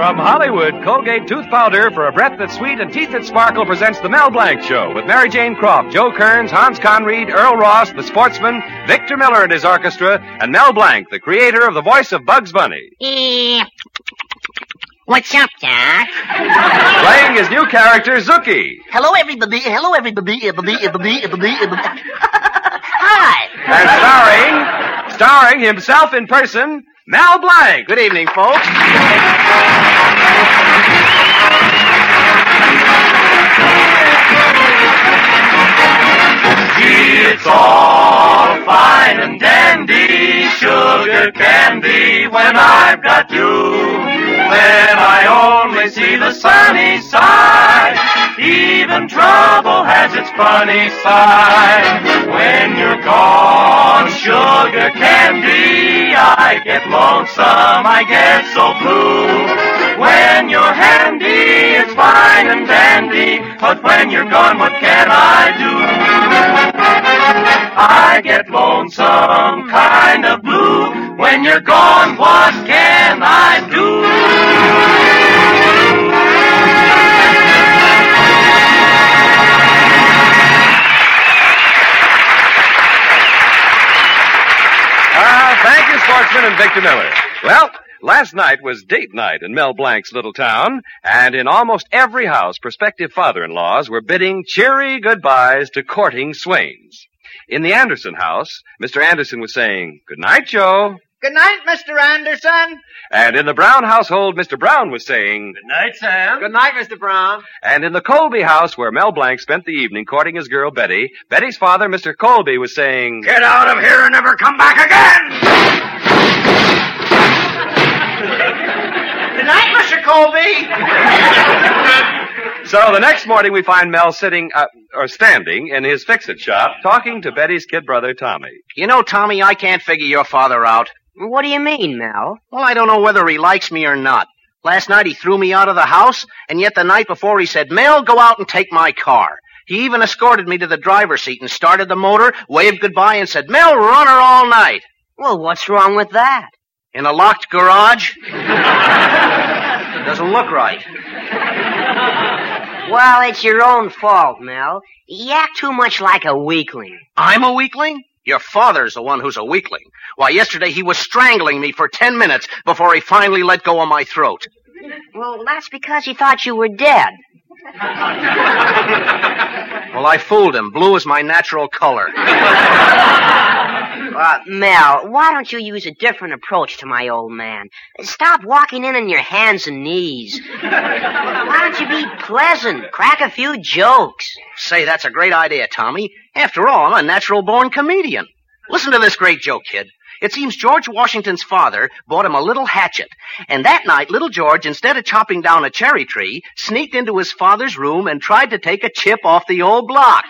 From Hollywood, Colgate Tooth Powder for a breath that's sweet and teeth that sparkle presents The Mel Blanc Show with Mary Jane Croft, Joe Kearns, Hans Conried, Earl Ross, the sportsman, Victor Miller and his orchestra, and Mel Blanc, the creator of the voice of Bugs Bunny. What's up, Doc? Playing his new character, Zookie. Hello, everybody. Hello, everybody. Hi. And starring himself in person, Mel Blanc. Good evening, folks. It's all fine and dandy, sugar candy when I've got you. Then I only see the sunny side. Even trouble has its funny side. When you're gone, sugar candy, I get lonesome, I get so blue. When you're handy, it's fine and dandy, but when you're gone, what can I do? I get lonesome, kind of blue. When you're gone, what can I do? Thank you, sportsman and Victor Miller. Well, last night was date night in Mel Blanc's little town, and in almost every house, prospective father-in-laws were bidding cheery goodbyes to courting swains. In the Anderson house, Mr. Anderson was saying, "Good night, Joe." Good night, Mr. Anderson. And in the Brown household, Mr. Brown was saying, Good night, Sam. Good night, Mr. Brown. And in the Colby house, where Mel Blanc spent the evening courting his girl Betty, Betty's father, Mr. Colby, was saying, Get out of here and never come back again! Good night, Mr. Colby. So the next morning we find Mel standing in his fix-it shop, talking to Betty's kid brother, Tommy. You know, Tommy, I can't figure your father out. What do you mean, Mel? Well, I don't know whether he likes me or not. Last night he threw me out of the house, and yet the night before he said, Mel, go out and take my car. He even escorted me to the driver's seat and started the motor, waved goodbye, and said, Mel, run her all night. Well, what's wrong with that? In a locked garage? Doesn't look right. Well, it's your own fault, Mel. You act too much like a weakling. I'm a weakling? Your father's the one who's a weakling. Why, yesterday he was strangling me for 10 minutes before he finally let go of my throat. Well, that's because he thought you were dead. Well, I fooled him. Blue is my natural color. Mel, why don't you use a different approach to my old man? Stop walking in on your hands and knees. Why don't you be pleasant? Crack a few jokes. Say, that's a great idea, Tommy. After all, I'm a natural-born comedian. Listen to this great joke, kid. It seems George Washington's father bought him a little hatchet. And that night, little George, instead of chopping down a cherry tree, sneaked into his father's room and tried to take a chip off the old block.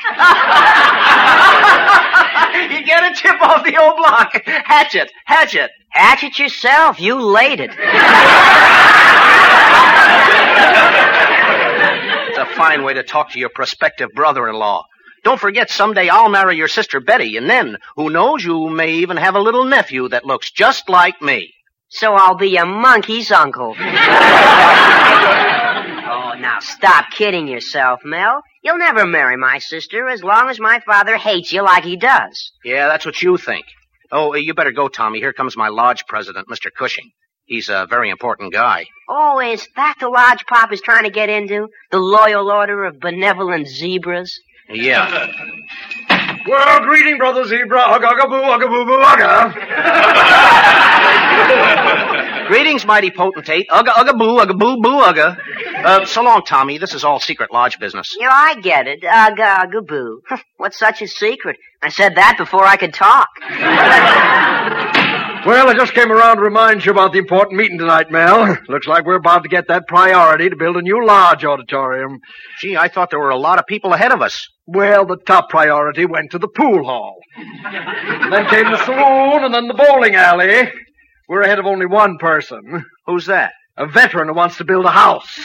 You get a chip off the old block. Hatchet, hatchet. Hatchet yourself. You laid it. It's a fine way to talk to your prospective brother-in-law. Don't forget, someday I'll marry your sister Betty, and then, who knows, you may even have a little nephew that looks just like me. So I'll be a monkey's uncle. Oh, now stop kidding yourself, Mel. You'll never marry my sister as long as my father hates you like he does. Yeah, that's what you think. Oh, you better go, Tommy. Here comes my lodge president, Mr. Cushing. He's a very important guy. Oh, is that the lodge Pop is trying to get into? The Loyal Order of Benevolent Zebras? Yeah. Well, greeting, Brother Zebra. Ugga-ugga-boo, ugga-boo-boo, ugga. Greetings, mighty potentate. Ugga-ugga-boo, ugga-boo-boo, ugga. So long, Tommy. This is all secret lodge business. Yeah, I get it. Ugga-ugga-boo. What's such a secret? I said that before I could talk. Well, I just came around to remind you about the important meeting tonight, Mel. Looks like we're about to get that priority to build a new lodge auditorium. Gee, I thought there were a lot of people ahead of us. Well, the top priority went to the pool hall. Then came the saloon, and then the bowling alley. We're ahead of only one person. Who's that? A veteran who wants to build a house.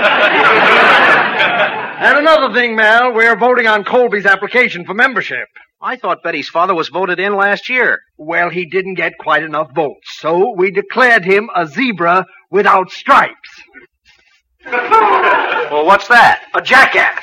And another thing, Mel, we're voting on Colby's application for membership. I thought Betty's father was voted in last year. Well, he didn't get quite enough votes, so we declared him a zebra without stripes. Well, what's that? A jackass.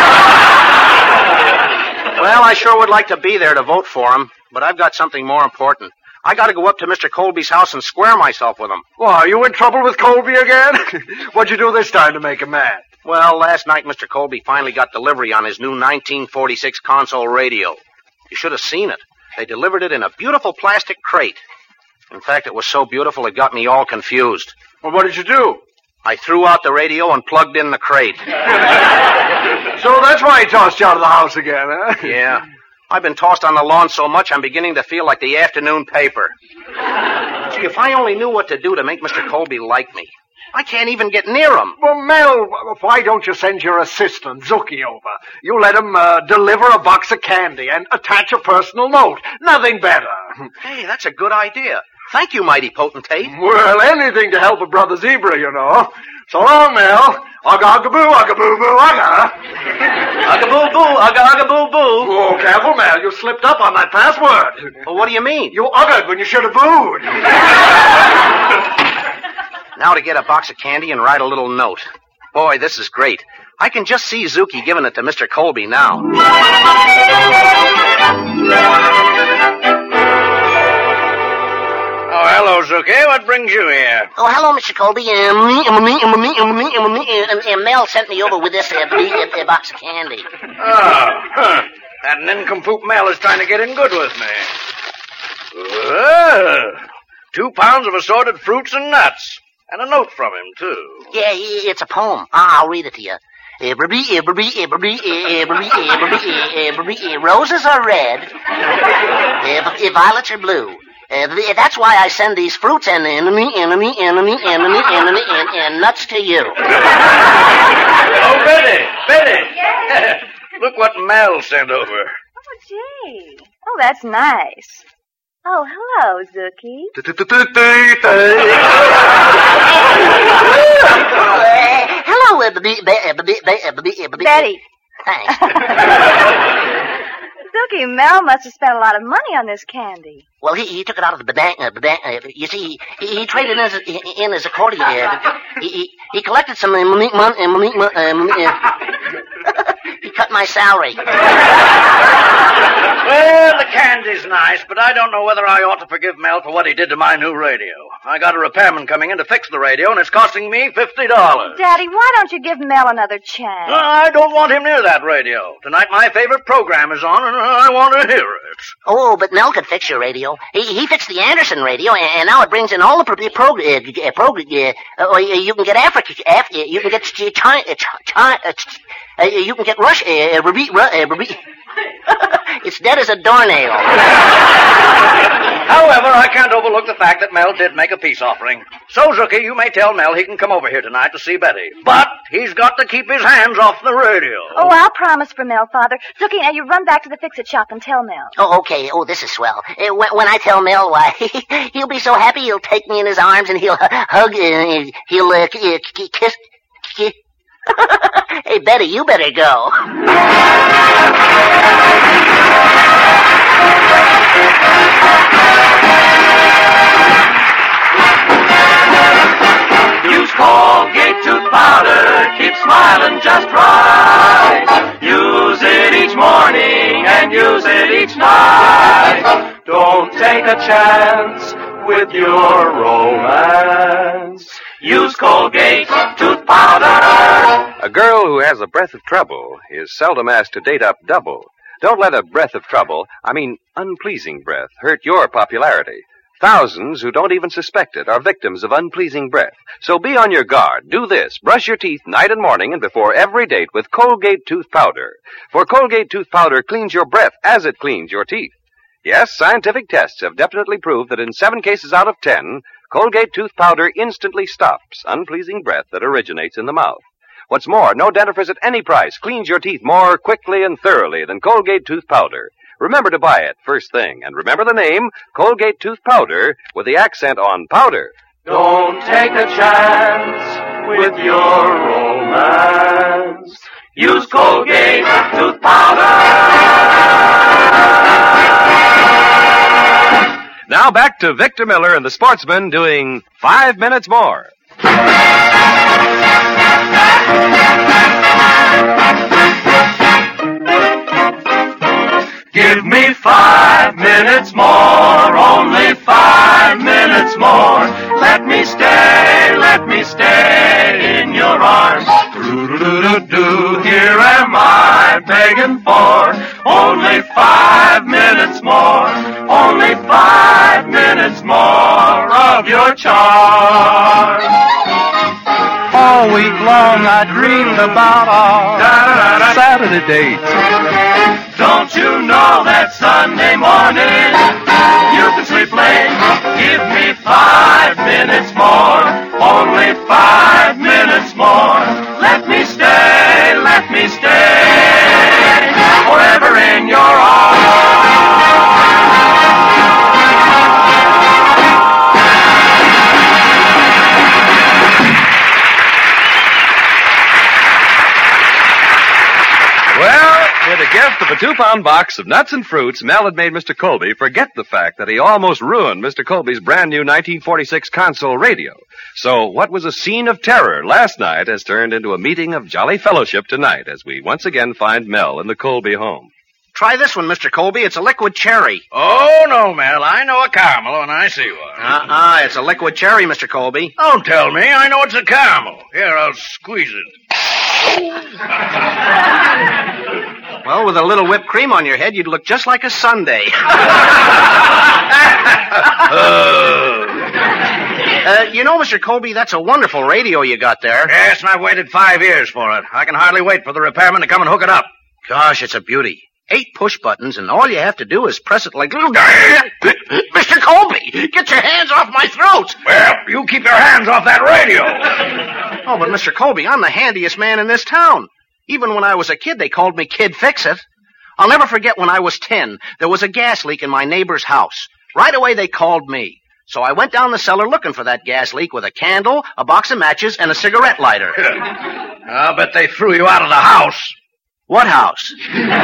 Well, I sure would like to be there to vote for him, but I've got something more important. I got to go up to Mr. Colby's house and square myself with him. Well, are you in trouble with Colby again? What'd you do this time to make him mad? Well, last night Mr. Colby finally got delivery on his new 1946 console radio. You should have seen it. They delivered it in a beautiful plastic crate. In fact, it was so beautiful it got me all confused. Well, what did you do? I threw out the radio and plugged in the crate. So that's why he tossed you out of the house again, huh? Yeah. I've been tossed on the lawn so much I'm beginning to feel like the afternoon paper. Gee, if I only knew what to do to make Mr. Colby like me. I can't even get near him. Well, Mel, why don't you send your assistant, Zookie, over? You let him deliver a box of candy and attach a personal note. Nothing better. Hey, that's a good idea. Thank you, mighty potentate. Well, anything to help a brother zebra, you know. So long, Mel. Ugga-ugga-boo, ugga-boo-boo, ugga. Ugga-boo-boo, ugga-ugga-boo-boo. Oh, careful, Mel. You slipped up on that password. Well, what do you mean? You uggered when you should have booed. Now to get a box of candy and write a little note. Boy, this is great. I can just see Zookie giving it to Mr. Colby now. Oh, hello, Zookie. What brings you here? Oh, hello, Mr. Colby. Mel sent me over with this box of candy. Oh, huh. That nincompoop Mel is trying to get in good with me. 2 pounds of assorted fruits and nuts. And a note from him, too. Yeah, it's a poem. I'll read it to you. Roses are red. Violets are blue. That's why I send these fruits and nuts to you. Oh, Betty. Look what Mel sent over. Oh, gee. Oh, that's nice. Oh, hello, Zookie. Hello, Betty. Thanks. Zookie, Mel must have spent a lot of money on this candy. Well, he took it out of the bank. You see, he traded in his accordion. He collected some money. He cut my salary. Well, the candy's nice, but I don't know whether I ought to forgive Mel for what he did to my new radio. I got a repairman coming in to fix the radio, and it's costing me $50. Daddy, why don't you give Mel another chance? I don't want him near that radio. Tonight my favorite program is on, and I want to hear it. Oh, but Mel could fix your radio. He fixed the Anderson radio, and now it brings in all the program. You can get Africa. You can get China. You can get Russia. It's dead as a doornail. However, I can't overlook the fact that Mel did make a peace offering. So, Zookie, you may tell Mel he can come over here tonight to see Betty. But he's got to keep his hands off the radio. Oh, I'll promise for Mel, Father. Zookie, now you run back to the fix-it shop and tell Mel. Oh, okay. Oh, this is swell. When I tell Mel, why, he'll be so happy he'll take me in his arms and he'll hug, he'll kiss. Hey, Betty, you better go. Use Colgate tooth powder, keep smiling just right. Use it each morning and use it each night. Don't take a chance with your romance. Use Colgate tooth powder. A girl who has a breath of trouble is seldom asked to date up double. Don't let a breath of trouble, unpleasing breath, hurt your popularity. Thousands who don't even suspect it are victims of unpleasing breath. So be on your guard. Do this. Brush your teeth night and morning and before every date with Colgate tooth powder. For Colgate tooth powder cleans your breath as it cleans your teeth. Yes, scientific tests have definitely proved that in 7 cases out of 10, Colgate tooth powder instantly stops unpleasing breath that originates in the mouth. What's more, no dentifrice at any price cleans your teeth more quickly and thoroughly than Colgate tooth powder. Remember to buy it first thing, and remember the name, Colgate tooth powder, with the accent on powder. Don't take a chance with your romance. Use Colgate tooth powder. Now back to Victor Miller and the Sportsman doing 5 minutes more. Give me 5 minutes more, only 5 minutes more. Let me stay in your arms. Do-do-do-do-do, here am I begging for only 5 minutes more, only 5 minutes more of your charm. All week long I dreamed about our Saturday dates. Don't you know that Sunday morning you can sleep late? Give me 5 minutes more, only 5 minutes more. Let me stay forever in your arms. Well, with a gift of a 2-pound box of nuts and fruits, Mel had made Mr. Colby forget the fact that he almost ruined Mr. Colby's brand new 1946 console radio. So what was a scene of terror last night has turned into a meeting of jolly fellowship tonight as we once again find Mel in the Colby home. Try this one, Mr. Colby. It's a liquid cherry. Oh, no, Mel. I know a caramel when I see one. It's a liquid cherry, Mr. Colby. Don't tell me. I know it's a caramel. Here, I'll squeeze it. Well, with a little whipped cream on your head, you'd look just like a sundae. You know, Mr. Colby, that's a wonderful radio you got there. Yes, and I've waited 5 years for it. I can hardly wait for the repairman to come and hook it up. Gosh, it's a beauty. 8 push buttons, and all you have to do is press it like little... Mr. Colby, get your hands off my throat! Well, you keep your hands off that radio. Oh, but Mr. Colby, I'm the handiest man in this town. Even when I was a kid, they called me Kid Fix-It. I'll never forget when I was 10. There was a gas leak in my neighbor's house. Right away, they called me. So I went down the cellar looking for that gas leak with a candle, a box of matches, and a cigarette lighter. I'll bet they threw you out of the house. What house?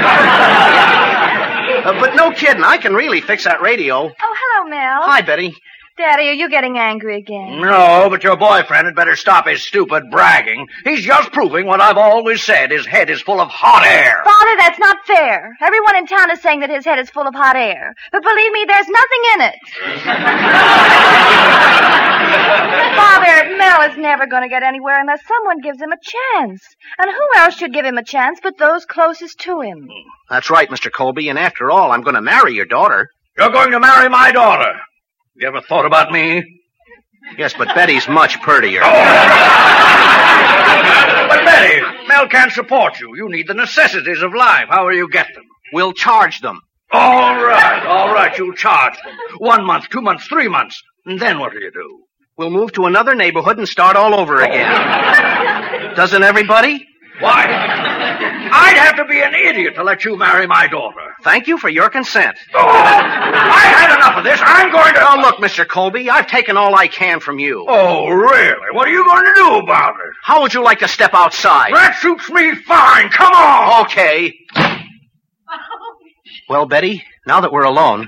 But no kidding, I can really fix that radio. Oh, hello, Mel. Hi, Betty. Daddy, are you getting angry again? No, but your boyfriend had better stop his stupid bragging. He's just proving what I've always said. His head is full of hot air. Father, that's not fair. Everyone in town is saying that his head is full of hot air. But believe me, there's nothing in it. Father, Mel is never going to get anywhere unless someone gives him a chance. And who else should give him a chance but those closest to him? That's right, Mr. Colby, and after all, I'm going to marry your daughter. You're going to marry my daughter. You ever thought about me? Yes, but Betty's much prettier. But Betty, Mel can't support you. You need the necessities of life. How will you get them? We'll charge them. All right, you'll charge them. 1 month, 2 months, 3 months. And then what do you do? We'll move to another neighborhood and start all over again. Doesn't everybody? Why? I'd have to be an idiot to let you marry my daughter. Thank you for your consent. Oh, I had enough of this. I'm going to... Oh, look, Mr. Colby, I've taken all I can from you. Oh, really? What are you going to do about it? How would you like to step outside? That suits me fine. Come on. Okay. Well, Betty, now that we're alone,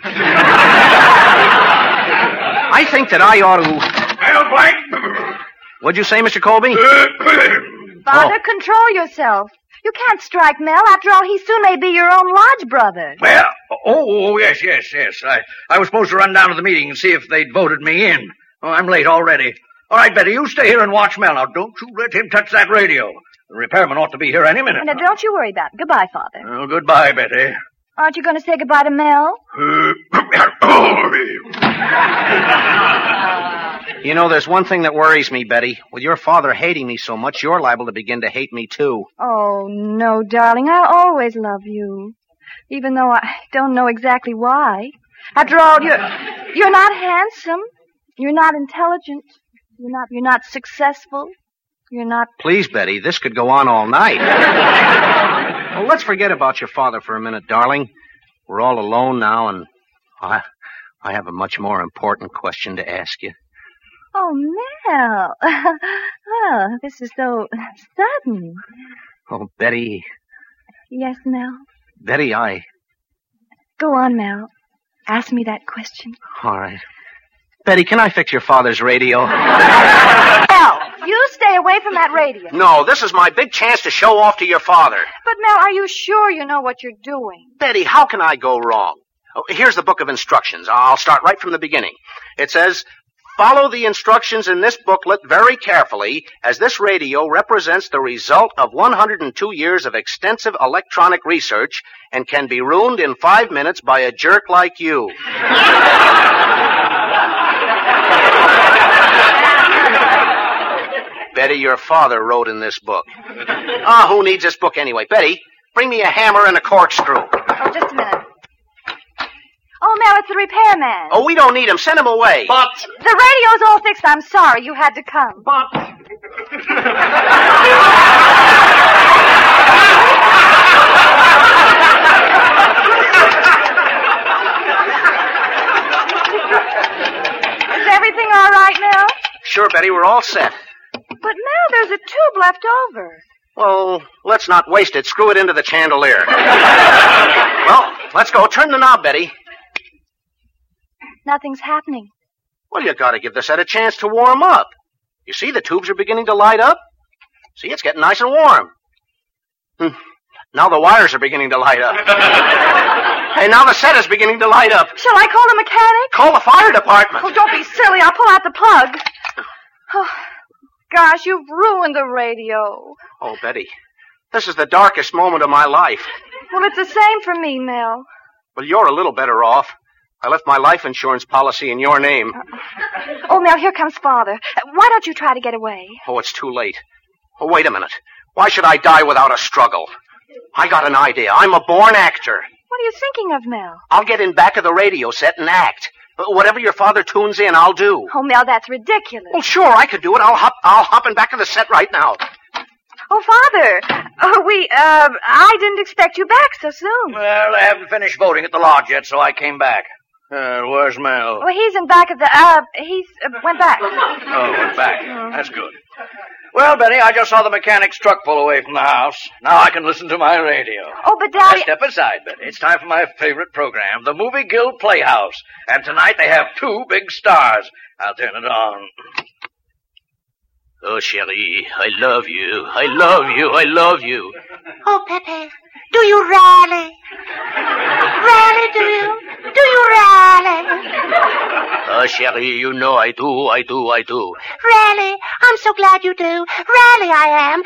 I think that I ought to... Well, Blank. What'd you say, Mr. Colby? Father, control yourself. You can't strike Mel. After all, he soon may be your own lodge brother. Well, yes. I was supposed to run down to the meeting and see if they'd voted me in. Oh, I'm late already. All right, Betty, you stay here and watch Mel. Now, don't you let him touch that radio. The repairman ought to be here any minute. Now, don't you worry about it. Goodbye, Father. Oh, goodbye, Betty. Aren't you going to say goodbye to Mel? You know, there's one thing that worries me, Betty. With your father hating me so much, you're liable to begin to hate me, too. Oh, no, darling. I always love you. Even though I don't know exactly why. After all, you're not handsome. You're not intelligent. You're not successful. You're not... Please, Betty, this could go on all night. Well, let's forget about your father for a minute, darling. We're all alone now, and I have a much more important question to ask you. Oh, Mel. Oh, this is so sudden. Oh, Betty. Yes, Mel. Betty, Go on, Mel. ask me that question. All right. Betty, can I fix your father's radio? Mel, you stay away from that radio. No, this is my big chance to show off to your father. But, Mel, are you sure you know what you're doing? Betty, how can I go wrong? Oh, here's the book of instructions. I'll start right from the beginning. It says, follow the instructions in this booklet very carefully, as this radio represents the result of 102 years of extensive electronic research and can be ruined in 5 minutes by a jerk like you. Betty, your father wrote in this book. Who needs this book anyway? Betty, bring me a hammer and a corkscrew. Oh, just a minute. Oh, Mel, it's the repairman. Oh, we don't need him. Send him away. But, The radio's all fixed. I'm sorry you had to come. Is everything all right, Mel? Sure, Betty, we're all set. But, Mel, there's a tube left over. Well, let's not waste it. Screw it into the chandelier. Well, let's go. Turn the knob, Betty. Nothing's happening. Well, you gotta give the set a chance to warm up. You see, the tubes are beginning to light up. See, it's getting nice and warm. Now the wires are beginning to light up. Hey, now the set is beginning to light up. Shall I call the mechanic? Call the fire department. Oh, don't be silly. I'll pull out the plug. Oh, gosh, you've ruined the radio. Oh, Betty, this is the darkest moment of my life. Well, it's the same for me, Mel. Well, you're a little better off. I left my life insurance policy in your name. Oh, Mel, here comes Father. Why don't you try to get away? Oh, it's too late. Oh, wait a minute. Why should I die without a struggle? I got an idea. I'm a born actor. What are you thinking of, Mel? I'll get in back of the radio set and act. Whatever your father tunes in, I'll do. Oh, Mel, that's ridiculous. Well, sure, I could do it. I'll hop in back of the set right now. Oh, Father, I didn't expect you back so soon. Well, I haven't finished voting at the lodge yet, so I came back. Where's Mel? Well, he's in back of the, went back. Oh, went back. That's good. Well, Betty, I just saw the mechanic's truck pull away from the house. Now I can listen to my radio. Oh, but Daddy... Step aside, Betty. It's time for my favorite program, the Movie Guild Playhouse. And tonight they have 2 big stars. I'll turn it on. Oh, Cherie, I love you. I love you. I love you. Oh, Pepe, do you really? Really, do you? Do you really? Oh, Cherie, you know I do. I do. I do. Really? I'm so glad you do. Really, I am.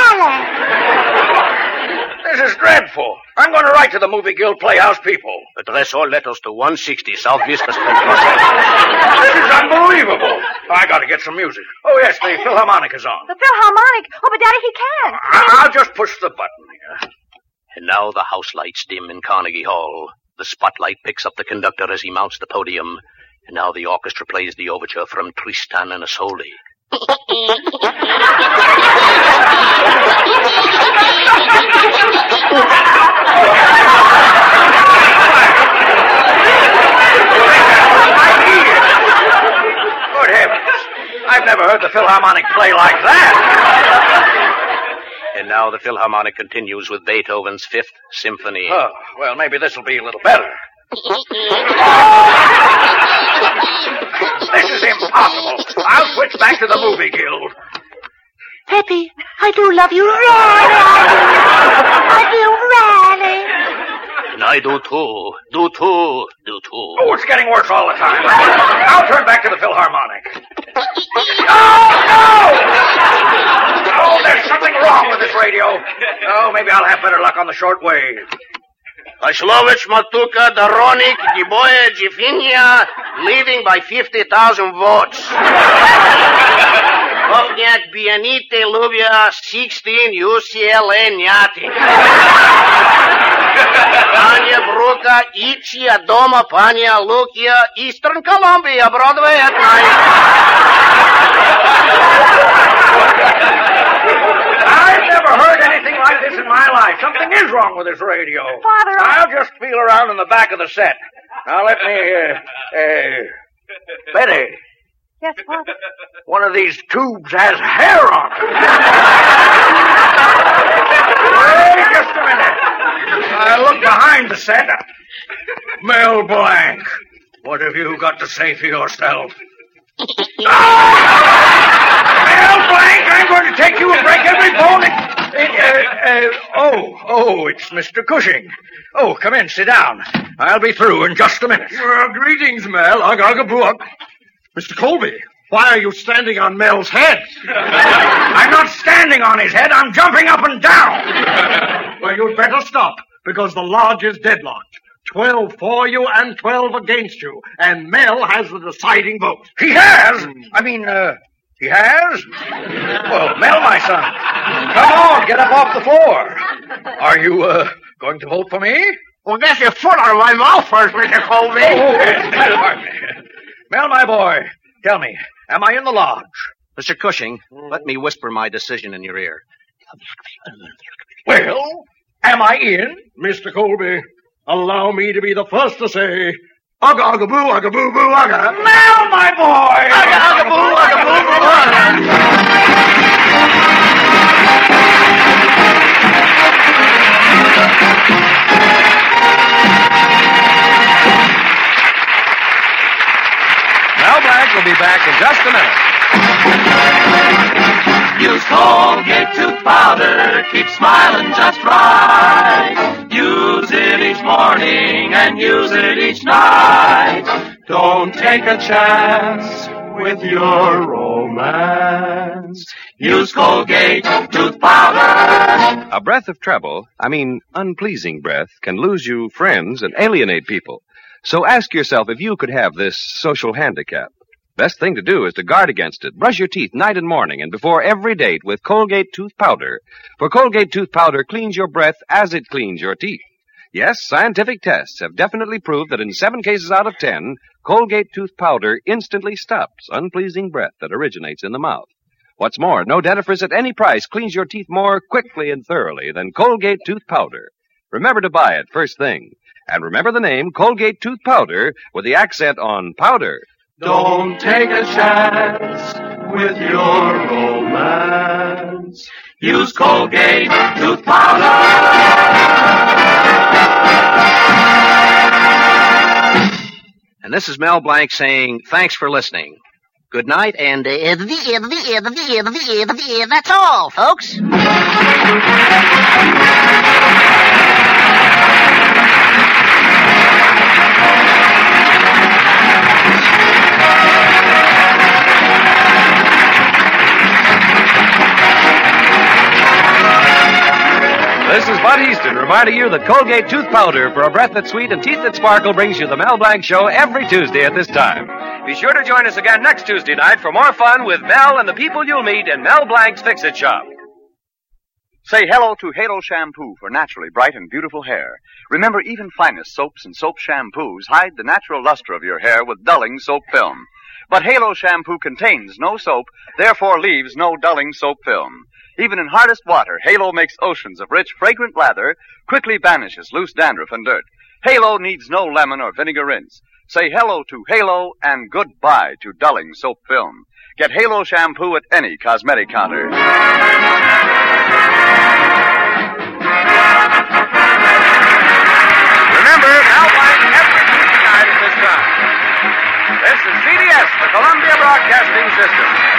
Really. This is dreadful. I'm going to write to the Movie Guild Playhouse people. Address all letters to 160 South Vista Street. This is unbelievable. I got to get some music. Oh, yes, the Philharmonic is on. The Philharmonic? Oh, but Daddy, he can't. I'll just push the button here. And now the house lights dim in Carnegie Hall. The spotlight picks up the conductor as he mounts the podium. And now the orchestra plays the overture from Tristan and Isolde. Good heavens. I've never heard the Philharmonic play like that. And now the Philharmonic continues with Beethoven's 5th Symphony. Oh, well, maybe this will be a little better. This is impossible. I'll switch back to the Movie Guild. Pepe, I do love you. Really. I do, really. And I do too. Do too. Do too. Oh, it's getting worse all the time. I'll turn back to the Philharmonic. Oh, there's something wrong with this radio. Oh, maybe I'll have better luck on the shortwave. Ashlovich Matuka Daronik Giboya Jifinia leading by 50,000 votes. Ovnyak Bianite Lubia 16 UCLA Nyati. Anya Bruka Ichi Adoma Pania Lukia Eastern Columbia Broadway at night. I've never heard anything like this in my life. Something is wrong with this radio. Father, I'll just feel around in the back of the set. Now let me, Betty. Yes, Father. One of these tubes has hair on it. Wait just a minute. I look behind the set. Mel Blanc, what have you got to say for yourself? Mel Blanc, I'm going to take you and break every bone. It's Mr. Cushing. Oh, come in, sit down. I'll be through in just a minute. Greetings, Mel. Ugg. Mr. Colby, why are you standing on Mel's head? I'm not standing on his head. I'm jumping up and down. Well, you'd better stop, because the lodge is deadlocked. 12 for you and 12 against you. And Mel has the deciding vote. He has? He has? Well, Mel, my son, come on, get up off the floor. Are you, going to vote for me? Well, get your foot out of my mouth first, Mr. Colby. Pardon me. Mel, my boy, tell me, am I in the lodge? Mr. Cushing, let me whisper my decision in your ear. Well, am I in? Mr. Colby, allow me to be the first to say, ugga, ugga, boo, ugga, boo, boo, ugga. Mel, my boy! Ugga, ugga, boo, ugga, boo, boo, ugga. Mel Blanc will be back in just a minute. Use Colgate tooth powder, keep smiling just right. Use it each morning and use it each night. Don't take a chance with your romance. Use Colgate tooth powder. A breath of trouble, unpleasing breath, can lose you friends and alienate people. So ask yourself if you could have this social handicap. Best thing to do is to guard against it. Brush your teeth night and morning and before every date with Colgate tooth powder. For Colgate tooth powder cleans your breath as it cleans your teeth. Yes, scientific tests have definitely proved that in 7 cases out of 10, Colgate tooth powder instantly stops unpleasing breath that originates in the mouth. What's more, no dentifrice at any price cleans your teeth more quickly and thoroughly than Colgate tooth powder. Remember to buy it first thing. And remember the name Colgate tooth powder with the accent on powder. Don't take a chance with your romance. Use Colgate tooth powder. And this is Mel Blanc saying thanks for listening. Good night, and that's all, folks. This is Bud Easton reminding you that Colgate tooth powder for a breath that's sweet and teeth that sparkle brings you the Mel Blanc Show every Tuesday at this time. Be sure to join us again next Tuesday night for more fun with Mel and the people you'll meet in Mel Blanc's Fix-It Shop. Say hello to Halo Shampoo for naturally bright and beautiful hair. Remember, even finest soaps and soap shampoos hide the natural luster of your hair with dulling soap film. But Halo Shampoo contains no soap, therefore leaves no dulling soap film. Even in hardest water, Halo makes oceans of rich, fragrant lather, quickly banishes loose dandruff and dirt. Halo needs no lemon or vinegar rinse. Say hello to Halo and goodbye to dulling soap film. Get Halo Shampoo at any cosmetic counter. Remember, Mel Blanc every Tuesday night at this time. This is CBS, the Columbia Broadcasting System.